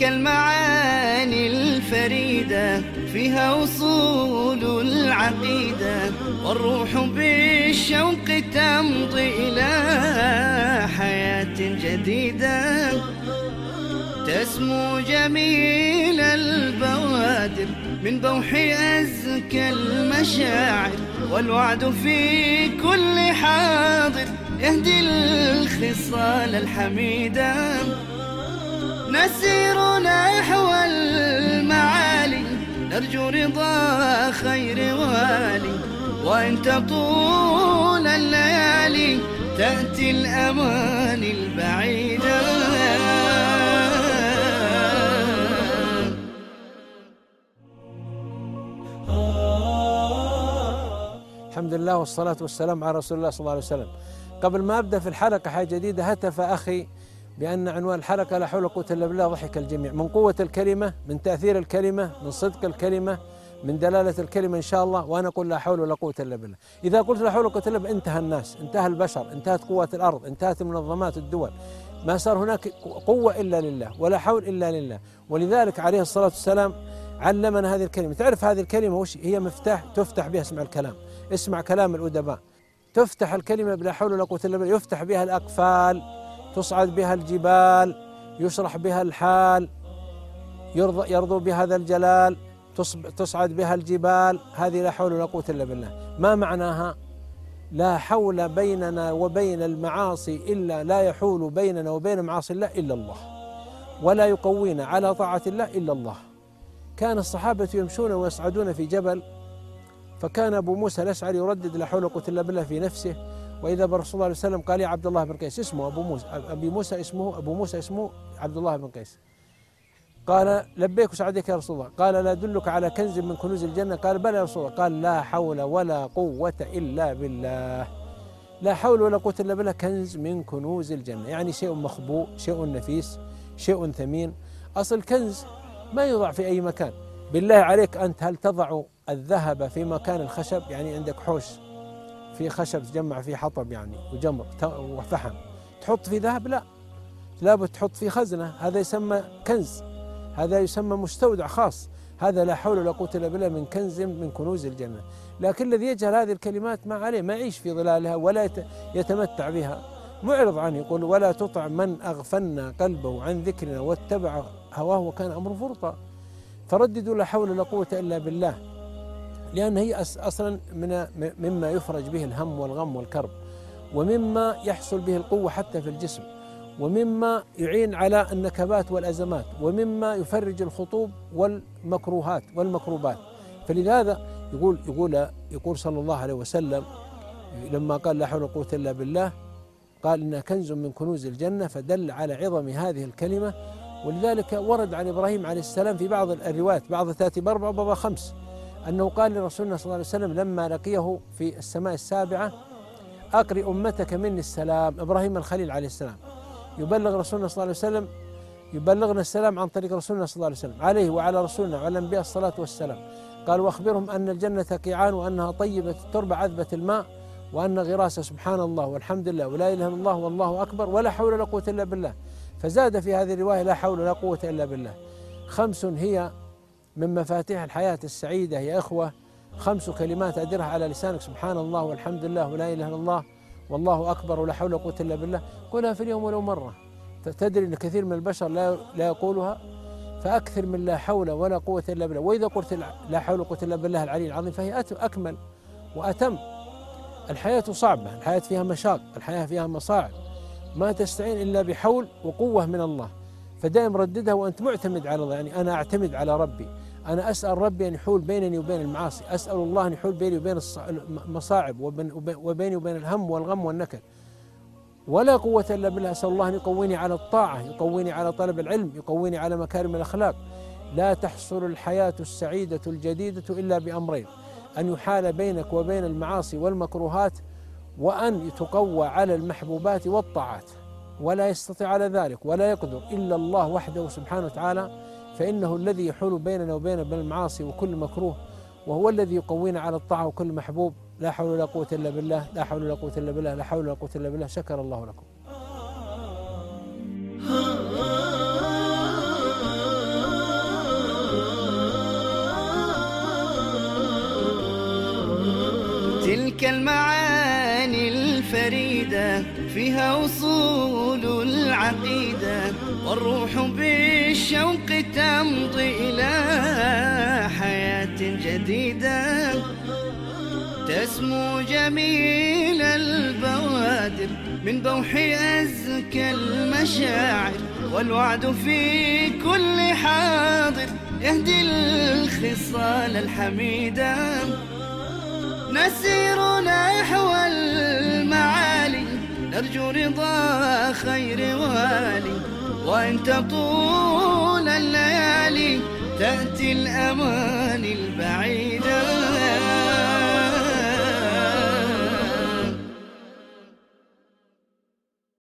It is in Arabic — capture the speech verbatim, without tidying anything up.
المعاني الفريدة فيها أصول العقيدة، والروح بالشوق تمضي إلى حياة جديدة. تسمو جميل البوادر من بوح أزكى المشاعر، والوعد في كل حاضر يهدي الخصال الحميدة. نسير نحو المعالي نرجو رضا خير والي، وإن تطول الليالي تأتي الأماني البعيدة. الحمد لله والصلاة والسلام على رسول الله صلى الله عليه وسلم. قبل ما أبدأ في الحلقة حاجة جديدة، هتف أخي بأن عنوان الحلقة لا حول ولا قوة إلا بالله. ضحك الجميع من قوة الكلمة، من تأثير الكلمة، من صدق الكلمة، من دلالة الكلمة إن شاء الله. وأنا أقول لا حول ولا قوة إلا بالله. إذا قلت لا حول ولا قوة إلا بالله انتهى الناس، انتهى البشر، انتهت قوات الأرض، انتهت منظمات الدول، ما صار هناك قوة إلا لله ولا حول إلا لله. ولذلك عليه الصلاة والسلام علمنا هذه الكلمة. تعرف هذه الكلمة وش هي؟ مفتاح تفتح بها اسمع الكلام، اسمع كلام الأدباء. تفتح الكلمة بلا حول ولا قوة إلا بالله، يفتح بها الأقفال، تصعد بها الجبال، يشرح بها الحال، يرضى يرضو بهذا الجلال، تصعد بها الجبال. هذه لا حول ولا قوة إلا بالله. ما معناها؟ لا حول بيننا وبين المعاصي إلا لا يحول بيننا وبين معاصي الله إلا الله، ولا يقوينا على طاعة الله إلا الله. كان الصحابة يمشون ويصعدون في جبل، فكان أبو موسى الأشعري يردد لا حول ولا قوة إلا بالله في نفسه، وإذا برسول الله عليه وسلم قال يا عبد الله بن قيس، اسمه أبو موسى، أبي موسى اسمه أبو موسى اسمه عبد الله بن قيس، قال لبيك وسعديك يا رسول الله. قال لا أدلك على كنز من كنوز الجنة؟ قال بلى يا رسول الله. قال لا حول ولا قوة إلا بالله. لا حول ولا قوة إلا بالله كنز من كنوز الجنة، يعني شيء مخبوء، شيء نفيس، شيء ثمين. أصل كنز ما يوضع في أي مكان. بالله عليك أنت هل تضع الذهب في مكان الخشب؟ يعني عندك حوش في خشب تجمع فيه حطب يعني وجمر وفحم، تحط فيه ذهب؟ لا، لابد تحط فيه خزنة، هذا يسمى كنز، هذا يسمى مستودع خاص. هذا لا حول ولا قوة إلا بالله من كنز من كنوز الجنة. لكن الذي يجهل هذه الكلمات ما عليه، ما يعيش في ظلالها ولا يتمتع بها، معرض عنه. يقول ولا تطع من أغفلنا قلبه عن ذكرنا واتبع هواه وكان أمره فرطا. فرددوا لا حول ولا قوة إلا بالله، لأن هي أصلا من مما يفرج به الهم والغم والكرب، ومما يحصل به القوة حتى في الجسم، ومما يعين على النكبات والأزمات، ومما يفرج الخطوب والمكروهات والمكروبات. فلذا يقول يقول يقول صلى الله عليه وسلم لما قال لا حول ولا قوة إلا بالله، قال إنها كنز من كنوز الجنة، فدل على عظم هذه الكلمة. ولذلك ورد عن إبراهيم عليه السلام في بعض الروايات، بعض تأتي بأربع وبعض خمس، أنه قال لرسولنا صلى الله عليه وسلم لما لقيه في السماء السابعة أقرئ أمتك مني السلام. إبراهيم الخليل عليه السلام يبلغ رسولنا صلى الله عليه وسلم، يبلغنا السلام عن طريق رسولنا صلى الله عليه وسلم، عليه وعلى رسولنا وعلى الأنبياء الصلاة والسلام. قال وأخبرهم أن الجنة قيعان، وأنها طيبة التربة عذبة الماء، وأن غراسة سبحان الله والحمد لله ولا إله إلا الله والله أكبر ولا حول ولا قوة إلا بالله. فزاد في هذه الرواية لا حول ولا قوة إلا بالله. خمس هي من مفاتيح الحياة السعيدة يا إخوة، خمس كلمات أدرها على لسانك، سبحان الله والحمد لله ولا إله إلا الله والله أكبر ولا حول ولا قوة إلا بالله. قلها في اليوم ولو مرة. تدري أن كثير من البشر لا لا يقولها، فأكثر من لا حول ولا قوة إلا بالله. وإذا قلت لا حول ولا قوة إلا بالله العلي العظيم فهي أكمل وأتم. الحياة صعبة، الحياة فيها مشاق، الحياة فيها مصاعب، ما تستعين إلا بحول وقوة من الله. فدائما رددها وأنت معتمد على الله، يعني أنا أعتمد على ربي، أنا أسأل ربي أن يحول بينني وبين المعاصي، أسأل الله أن يحول بيني وبين المصاعب وبيني وبين الهم والغم والنكد. ولا قوة إلا بالله. أسأل الله أن يقويني على الطاعة، يقويني على طلب العلم، يقويني على مكارم الأخلاق. لا تحصل الحياة السعيدة الجديدة إلا بأمرين: أن يحال بينك وبين المعاصي والمكروهات، وأن تقوى على المحبوبات والطاعات. ولا يستطيع على ذلك ولا يقدر إلا الله وحده سبحانه وتعالى، فإنه الذي يحول بيننا وبين المعاصي وكل مكروه، وهو الذي يقوينا على الطاعة وكل محبوب. لا حول ولا قوة إلا بالله، لا حول ولا قوة إلا بالله، لا حول ولا قوة إلا بالله. شكر الله لكم. تلك المعاني الفريدة فيها أصول العقيدة، والروح بالشوق تمضي إلى حياة جديدة. تسمو جميل البوادر من بوح أزكى المشاعر، والوعد في كل حاضر يهدي الخصال الحميدة. نسير نحو المعالي نرجو رضا خير والي، وإن تطول الليالي تأتي الأماني البعيدة.